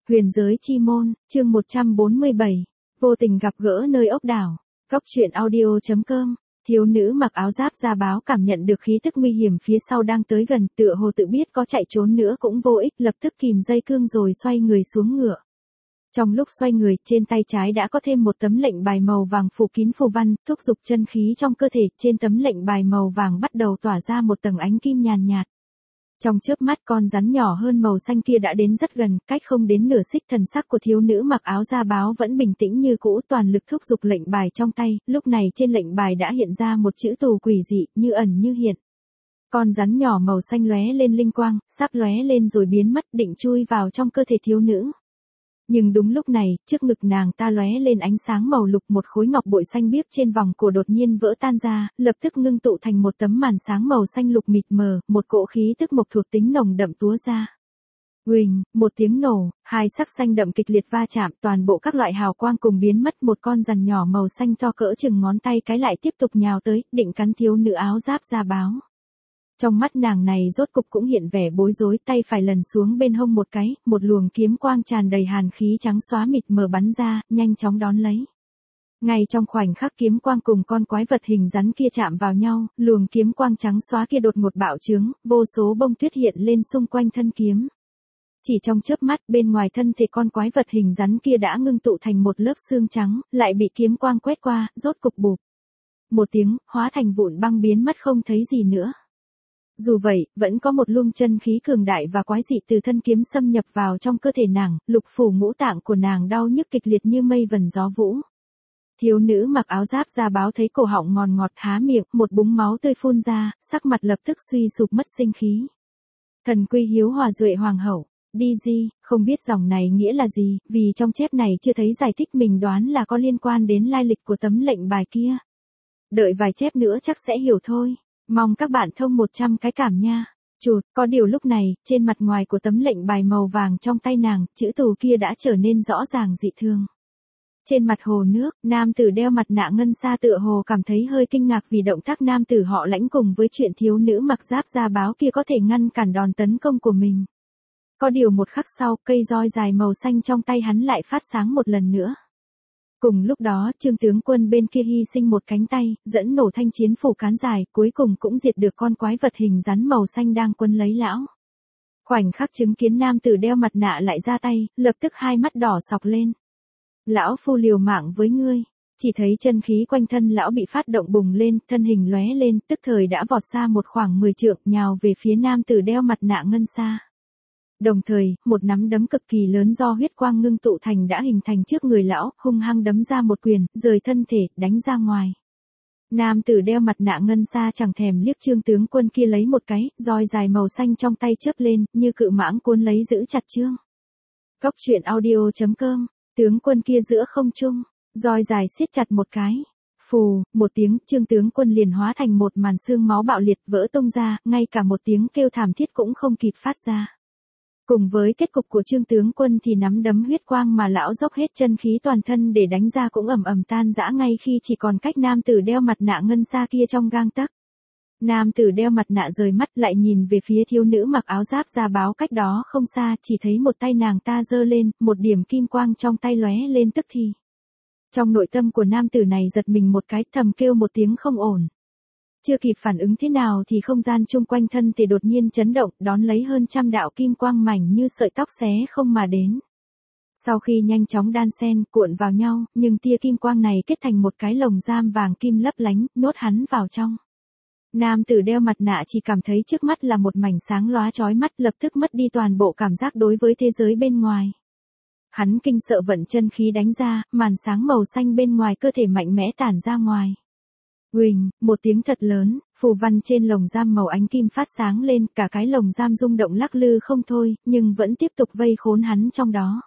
Huyền giới chi môn, chương 147. Vô tình gặp gỡ nơi ốc đảo. Góc truyện audio.com. Thiếu nữ mặc áo giáp da báo cảm nhận được khí tức nguy hiểm phía sau đang tới gần, tựa hồ tự biết có chạy trốn nữa cũng vô ích, lập tức kìm dây cương rồi xoay người xuống ngựa. Trong lúc xoay người, trên tay trái đã có thêm một tấm lệnh bài màu vàng phủ kín phù văn, thúc giục chân khí trong cơ thể, trên tấm lệnh bài màu vàng bắt đầu tỏa ra một tầng ánh kim nhàn nhạt. Trong chớp mắt con rắn nhỏ hơn màu xanh kia đã đến rất gần, cách không đến nửa xích, thần sắc của thiếu nữ mặc áo da báo vẫn bình tĩnh như cũ, toàn lực thúc giục lệnh bài trong tay, lúc này trên lệnh bài đã hiện ra một chữ tù quỷ dị, như ẩn như hiện. Con rắn nhỏ màu xanh lóe lên linh quang, sắp lóe lên rồi biến mất, định chui vào trong cơ thể thiếu nữ. Nhưng đúng lúc này, trước ngực nàng ta lóe lên ánh sáng màu lục, một khối ngọc bội xanh biếc trên vòng cổ đột nhiên vỡ tan ra, lập tức ngưng tụ thành một tấm màn sáng màu xanh lục mịt mờ, một cỗ khí tức mộc thuộc tính nồng đậm túa ra. Uỳnh, một tiếng nổ, hai sắc xanh đậm kịch liệt va chạm, toàn bộ các loại hào quang cùng biến mất, một con rắn nhỏ màu xanh to cỡ chừng ngón tay cái lại tiếp tục nhào tới, định cắn thiếu nữ áo giáp da báo. Trong mắt nàng này rốt cục cũng hiện vẻ bối rối, tay phải lần xuống bên hông một cái, một luồng kiếm quang tràn đầy hàn khí trắng xóa mịt mờ bắn ra, nhanh chóng đón lấy. Ngay trong khoảnh khắc kiếm quang cùng con quái vật hình rắn kia chạm vào nhau, luồng kiếm quang trắng xóa kia đột ngột bạo trướng, vô số bông tuyết hiện lên xung quanh thân kiếm. Chỉ trong chớp mắt, bên ngoài thân thể con quái vật hình rắn kia đã ngưng tụ thành một lớp xương trắng, lại bị kiếm quang quét qua, rốt cục bụp. Một tiếng, hóa thành vụn băng biến mất không thấy gì nữa. Dù vậy, vẫn có một luồng chân khí cường đại và quái dị từ thân kiếm xâm nhập vào trong cơ thể nàng, lục phủ ngũ tạng của nàng đau nhức kịch liệt như mây vần gió vũ. Thiếu nữ mặc áo giáp da báo thấy cổ họng ngọt ngọt há miệng, một búng máu tươi phun ra, sắc mặt lập tức suy sụp mất sinh khí. Thần quy hiếu hòa duệ hoàng hậu, đi di, không biết dòng này nghĩa là gì, vì trong chép này chưa thấy giải thích, mình đoán là có liên quan đến lai lịch của tấm lệnh bài kia. Đợi vài chép nữa chắc sẽ hiểu thôi. Mong các bạn thông 100 cái cảm nha. Chụt, có điều lúc này, trên mặt ngoài của tấm lệnh bài màu vàng trong tay nàng, chữ tù kia đã trở nên rõ ràng dị thường. Trên mặt hồ nước, nam tử đeo mặt nạ ngân sa tựa hồ cảm thấy hơi kinh ngạc vì động tác nam tử họ Lãnh cùng với chuyện thiếu nữ mặc giáp da báo kia có thể ngăn cản đòn tấn công của mình. Có điều một khắc sau, cây roi dài màu xanh trong tay hắn lại phát sáng một lần nữa. Cùng lúc đó, Trương tướng quân bên kia hy sinh một cánh tay, dẫn nổ thanh chiến phủ cán dài, cuối cùng cũng diệt được con quái vật hình rắn màu xanh đang quấn lấy lão. Khoảnh khắc chứng kiến nam tử đeo mặt nạ lại ra tay, lập tức hai mắt đỏ sọc lên. Lão phu liều mạng với ngươi. Chỉ thấy chân khí quanh thân lão bị phát động bùng lên, thân hình lóe lên, tức thời đã vọt xa một khoảng 10 trượng, nhào về phía nam tử đeo mặt nạ ngân sa. Đồng thời, một nắm đấm cực kỳ lớn do huyết quang ngưng tụ thành đã hình thành trước người lão, hung hăng đấm ra một quyền, rời thân thể, đánh ra ngoài. Nam tử đeo mặt nạ ngân sa chẳng thèm liếc Trương tướng quân kia lấy một cái, roi dài màu xanh trong tay chớp lên, như cự mãng cuốn lấy giữ chặt Trương. Góc truyện audio.com, tướng quân kia giữa không trung, roi dài siết chặt một cái. Phù, một tiếng, Trương tướng quân liền hóa thành một màn xương máu bạo liệt vỡ tung ra, ngay cả một tiếng kêu thảm thiết cũng không kịp phát ra. Cùng với kết cục của Trương tướng quân thì nắm đấm huyết quang mà lão dốc hết chân khí toàn thân để đánh ra cũng ầm ầm tan rã ngay khi chỉ còn cách nam tử đeo mặt nạ ngân sa kia trong gang tấc. Nam tử đeo mặt nạ rời mắt lại nhìn về phía thiếu nữ mặc áo giáp da báo cách đó không xa, chỉ thấy một tay nàng ta giơ lên, một điểm kim quang trong tay lóe lên tức thì. Trong nội tâm của nam tử này giật mình một cái, thầm kêu một tiếng không ổn. Chưa kịp phản ứng thế nào thì không gian chung quanh thân thể đột nhiên chấn động, đón lấy hơn trăm đạo kim quang mảnh như sợi tóc xé không mà đến. Sau khi nhanh chóng đan xen, cuộn vào nhau, nhưng tia kim quang này kết thành một cái lồng giam vàng kim lấp lánh, nhốt hắn vào trong. Nam tử đeo mặt nạ chỉ cảm thấy trước mắt là một mảnh sáng lóa chói mắt, lập tức mất đi toàn bộ cảm giác đối với thế giới bên ngoài. Hắn kinh sợ vận chân khí đánh ra, màn sáng màu xanh bên ngoài cơ thể mạnh mẽ tản ra ngoài. Uỳnh, một tiếng thật lớn, phù văn trên lồng giam màu ánh kim phát sáng lên, cả cái lồng giam rung động lắc lư không thôi, nhưng vẫn tiếp tục vây khốn hắn trong đó.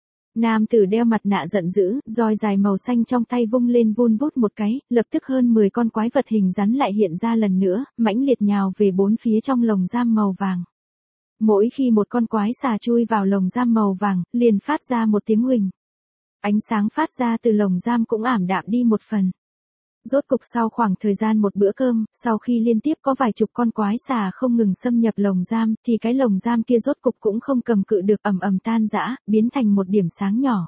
Nam tử đeo mặt nạ giận dữ, roi dài màu xanh trong tay vung lên vun vút một cái, lập tức hơn 10 con quái vật hình rắn lại hiện ra lần nữa, mãnh liệt nhào về bốn phía trong lồng giam màu vàng. Mỗi khi một con quái xà chui vào lồng giam màu vàng, liền phát ra một tiếng huỳnh. Ánh sáng phát ra từ lồng giam cũng ảm đạm đi một phần. Rốt cục sau khoảng thời gian một bữa cơm, sau khi liên tiếp có vài chục con quái xà không ngừng xâm nhập lồng giam, thì cái lồng giam kia rốt cục cũng không cầm cự được, ầm ầm tan rã, biến thành một điểm sáng nhỏ.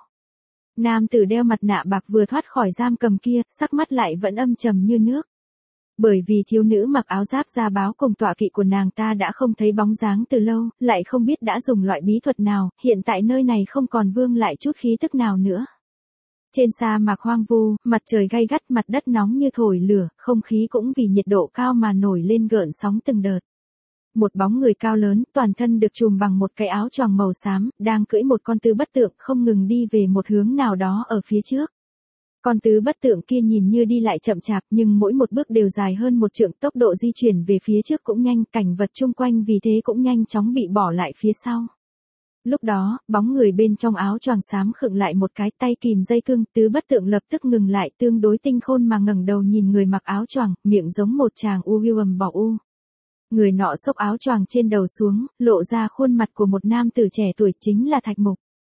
Nam tử đeo mặt nạ bạc vừa thoát khỏi giam cầm kia, sắc mắt lại vẫn âm trầm như nước. Bởi vì thiếu nữ mặc áo giáp da báo cùng tọa kỵ của nàng ta đã không thấy bóng dáng từ lâu, lại không biết đã dùng loại bí thuật nào, hiện tại nơi này không còn vương lại chút khí tức nào nữa. Trên sa mạc hoang vu, mặt trời gay gắt, mặt đất nóng như thổi lửa, không khí cũng vì nhiệt độ cao mà nổi lên gợn sóng từng đợt. Một bóng người cao lớn, toàn thân được trùm bằng một cái áo choàng màu xám, đang cưỡi một con tứ bất tượng không ngừng đi về một hướng nào đó ở phía trước. Con tứ bất tượng kia nhìn như đi lại chậm chạp nhưng mỗi một bước đều dài hơn một trượng, tốc độ di chuyển về phía trước cũng nhanh, cảnh vật chung quanh vì thế cũng nhanh chóng bị bỏ lại phía sau. Lúc đó, bóng người bên trong áo choàng xám khựng lại một cái, tay kìm dây cương, tứ bất tượng lập tức ngừng lại, tương đối tinh khôn mà ngẩng đầu nhìn người mặc áo choàng, miệng giống một chàng ầm bỏ u. Người nọ xốc áo choàng trên đầu xuống, lộ ra khuôn mặt của một nam tử trẻ tuổi, chính là Thạch Mục.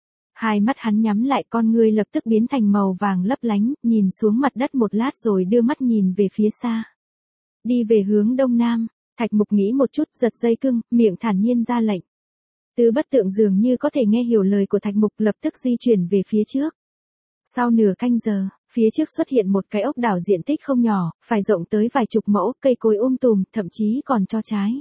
Hai mắt hắn nhắm lại, con ngươi lập tức biến thành màu vàng lấp lánh, nhìn xuống mặt đất một lát rồi đưa mắt nhìn về phía xa. Đi về hướng đông nam, Thạch Mục nghĩ một chút, giật dây cương, miệng thản nhiên ra lệnh. Tứ bất tượng dường như có thể nghe hiểu lời của Thạch Mục, lập tức di chuyển về phía trước. Sau nửa canh giờ, phía trước xuất hiện một cái ốc đảo diện tích không nhỏ, phải rộng tới vài chục mẫu, cây cối tùm, thậm chí còn cho trái.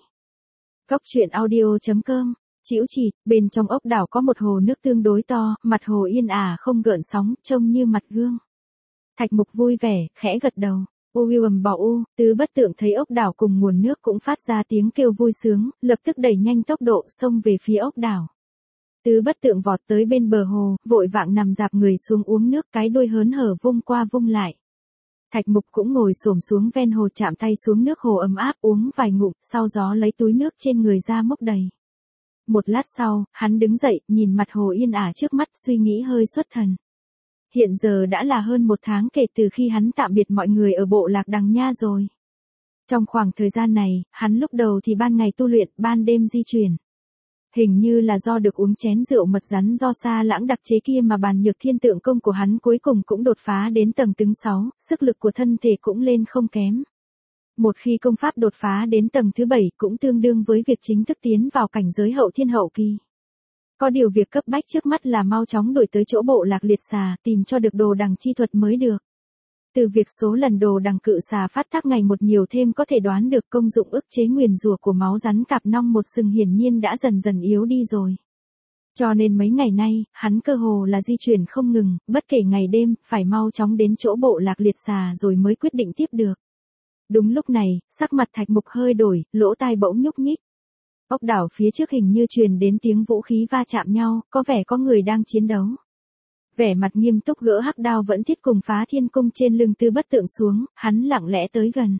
Góc truyện audio.com, Chĩu Chỉ, bên trong ốc đảo có một hồ nước tương đối to, mặt hồ yên ả không gợn sóng, trông như mặt gương. Thạch Mục vui vẻ, khẽ gật đầu. Bỏ u, tứ bất tượng thấy ốc đảo cùng nguồn nước cũng phát ra tiếng kêu vui sướng, lập tức đẩy nhanh tốc độ xông về phía ốc đảo. Tứ bất tượng vọt tới bên bờ hồ, vội vàng nằm dạp người xuống uống nước, cái đuôi hớn hở vung qua vung lại. Thạch Mục cũng ngồi xổm xuống ven hồ, chạm tay xuống nước hồ ấm áp, uống vài ngụm, sau đó lấy túi nước trên người ra múc đầy. Một lát sau, hắn đứng dậy, nhìn mặt hồ yên ả trước mắt, suy nghĩ hơi xuất thần. Hiện giờ đã là hơn một tháng kể từ khi hắn tạm biệt mọi người ở bộ lạc Đằng Nha rồi. Trong khoảng thời gian này, hắn lúc đầu thì ban ngày tu luyện, ban đêm di chuyển. Hình như là do được uống chén rượu mật rắn do Sa Lãng đặc chế kia mà bàn nhược thiên tượng công của hắn cuối cùng cũng đột phá đến tầng thứ 6, sức lực của thân thể cũng lên không kém. Một khi công pháp đột phá đến tầng thứ 7 cũng tương đương với việc chính thức tiến vào cảnh giới hậu thiên hậu kỳ. Có điều việc cấp bách trước mắt là mau chóng đuổi tới chỗ bộ lạc liệt xà, tìm cho được đồ đằng chi thuật mới được. Từ việc số lần đồ đằng cự xà phát tác ngày một nhiều thêm có thể đoán được công dụng ức chế nguyền rủa của máu rắn cạp nong một sừng hiển nhiên đã dần dần yếu đi rồi. Cho nên mấy ngày nay, hắn cơ hồ là di chuyển không ngừng, bất kể ngày đêm, phải mau chóng đến chỗ bộ lạc liệt xà rồi mới quyết định tiếp được. Đúng lúc này, sắc mặt Thạch Mục hơi đổi, lỗ tai bỗng nhúc nhích. Ốc đảo phía trước hình như truyền đến tiếng vũ khí va chạm nhau, có vẻ có người đang chiến đấu. Vẻ mặt nghiêm túc gỡ hắc đao vẫn thiết cùng Phá Thiên Cung trên lưng tứ bất tượng xuống, hắn lặng lẽ tới gần.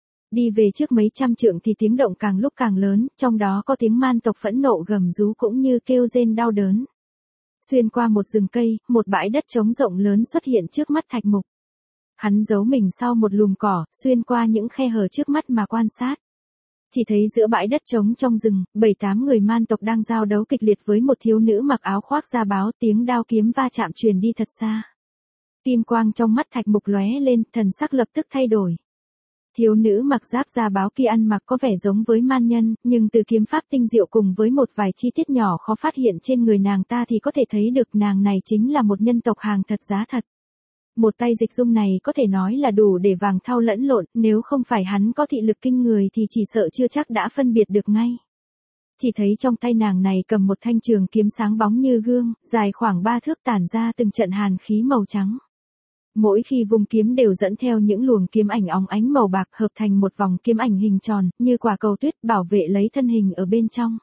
Đi về trước mấy trăm trượng thì tiếng động càng lúc càng lớn, trong đó có tiếng man tộc phẫn nộ gầm rú cũng như kêu rên đau đớn. Xuyên qua một rừng cây, một bãi đất trống rộng lớn xuất hiện trước mắt Thạch Mục. Hắn giấu mình sau một lùm cỏ, xuyên qua những khe hở trước mắt mà quan sát. Chỉ thấy giữa bãi đất trống trong rừng, 7-8 người man tộc đang giao đấu kịch liệt với một thiếu nữ mặc áo khoác da báo, tiếng đao kiếm va chạm truyền đi thật xa. Kim quang trong mắt Thạch Mục lóe lên, thần sắc lập tức thay đổi. Thiếu nữ mặc giáp da báo kia ăn mặc có vẻ giống với man nhân, nhưng từ kiếm pháp tinh diệu cùng với một vài chi tiết nhỏ khó phát hiện trên người nàng ta thì có thể thấy được nàng này chính là một nhân tộc hàng thật giá thật. Một tay dịch dung này có thể nói là đủ để vàng thau lẫn lộn, nếu không phải hắn có thị lực kinh người thì chỉ sợ chưa chắc đã phân biệt được ngay. Chỉ thấy trong tay nàng này cầm một thanh trường kiếm sáng bóng như gương, dài khoảng 3 thước tản ra từng trận hàn khí màu trắng. Mỗi khi vùng kiếm đều dẫn theo những luồng kiếm ảnh óng ánh màu bạc hợp thành một vòng kiếm ảnh hình tròn, như quả cầu tuyết bảo vệ lấy thân hình ở bên trong.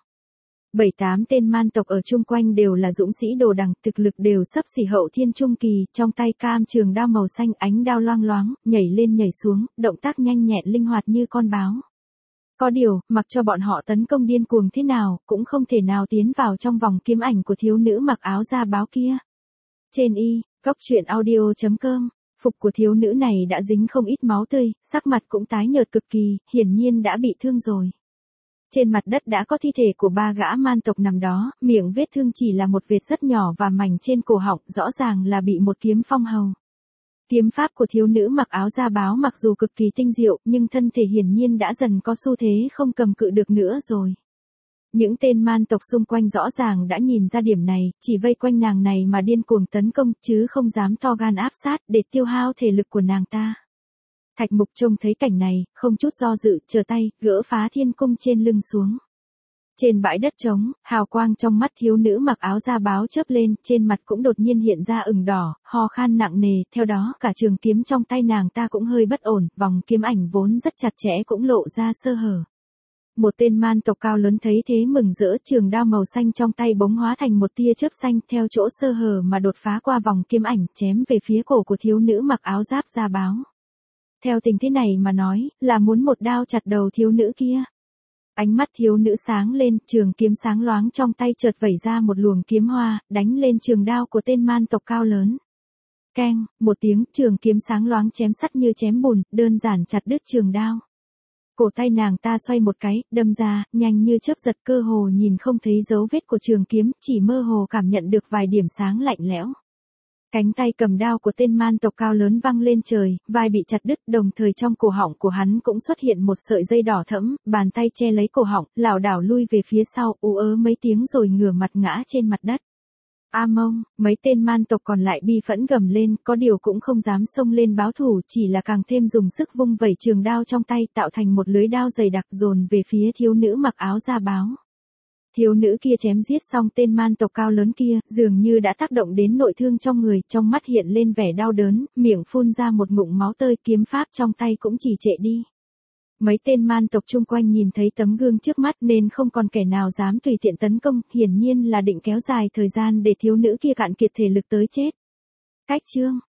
7-8 tên man tộc ở chung quanh đều là dũng sĩ đồ đằng, thực lực đều xấp xỉ hậu thiên trung kỳ, trong tay cam trường đao màu xanh, ánh đao loang loáng, nhảy lên nhảy xuống, động tác nhanh nhẹn linh hoạt như con báo. Có điều, mặc cho bọn họ tấn công điên cuồng thế nào, cũng không thể nào tiến vào trong vòng kiếm ảnh của thiếu nữ mặc áo da báo kia. Trên góc truyện audio.com, phục của thiếu nữ này đã dính không ít máu tươi, sắc mặt cũng tái nhợt cực kỳ, hiển nhiên đã bị thương rồi. Trên mặt đất đã có thi thể của 3 gã man tộc nằm đó, miệng vết thương chỉ là một vệt rất nhỏ và mảnh trên cổ họng, rõ ràng là bị một kiếm phong hầu. Kiếm pháp của thiếu nữ mặc áo da báo mặc dù cực kỳ tinh diệu, nhưng thân thể hiển nhiên đã dần có xu thế không cầm cự được nữa rồi. Những tên man tộc xung quanh rõ ràng đã nhìn ra điểm này, chỉ vây quanh nàng này mà điên cuồng tấn công, chứ không dám to gan áp sát để tiêu hao thể lực của nàng ta. Thạch Mục trông thấy cảnh này, không chút do dự, trở tay, gỡ phá thiên cung trên lưng xuống. Trên bãi đất trống, hào quang trong mắt thiếu nữ mặc áo da báo chớp lên, trên mặt cũng đột nhiên hiện ra ửng đỏ, ho khan nặng nề, theo đó cả trường kiếm trong tay nàng ta cũng hơi bất ổn, vòng kiếm ảnh vốn rất chặt chẽ cũng lộ ra sơ hở. Một tên man tộc cao lớn thấy thế mừng rỡ, trường đao màu xanh trong tay bỗng hóa thành một tia chớp xanh theo chỗ sơ hở mà đột phá qua vòng kiếm ảnh, chém về phía cổ của thiếu nữ mặc áo giáp da báo. Theo tình thế này mà nói, là muốn một đao chặt đầu thiếu nữ kia. Ánh mắt thiếu nữ sáng lên, trường kiếm sáng loáng trong tay chợt vẩy ra một luồng kiếm hoa, đánh lên trường đao của tên man tộc cao lớn. Keng, một tiếng, trường kiếm sáng loáng chém sắt như chém bùn, đơn giản chặt đứt trường đao. Cổ tay nàng ta xoay một cái, đâm ra, nhanh như chớp giật, cơ hồ nhìn không thấy dấu vết của trường kiếm, chỉ mơ hồ cảm nhận được vài điểm sáng lạnh lẽo. Cánh tay cầm đao của tên man tộc cao lớn văng lên trời, vai bị chặt đứt, đồng thời trong cổ họng của hắn cũng xuất hiện một sợi dây đỏ thẫm, bàn tay che lấy cổ họng, lảo đảo lui về phía sau, ú ớ mấy tiếng rồi ngửa mặt ngã trên mặt đất. A Mông, mấy tên man tộc còn lại bi phẫn gầm lên, có điều cũng không dám xông lên báo thù, chỉ là càng thêm dùng sức vung vẩy trường đao trong tay, tạo thành một lưới đao dày đặc dồn về phía thiếu nữ mặc áo da báo. Thiếu nữ kia chém giết xong tên man tộc cao lớn kia, dường như đã tác động đến nội thương trong người, trong mắt hiện lên vẻ đau đớn, miệng phun ra một ngụm máu tươi, kiếm pháp trong tay cũng chỉ trệ đi. Mấy tên man tộc chung quanh nhìn thấy tấm gương trước mắt nên không còn kẻ nào dám tùy tiện tấn công, hiển nhiên là định kéo dài thời gian để thiếu nữ kia cạn kiệt thể lực tới chết. Cách chương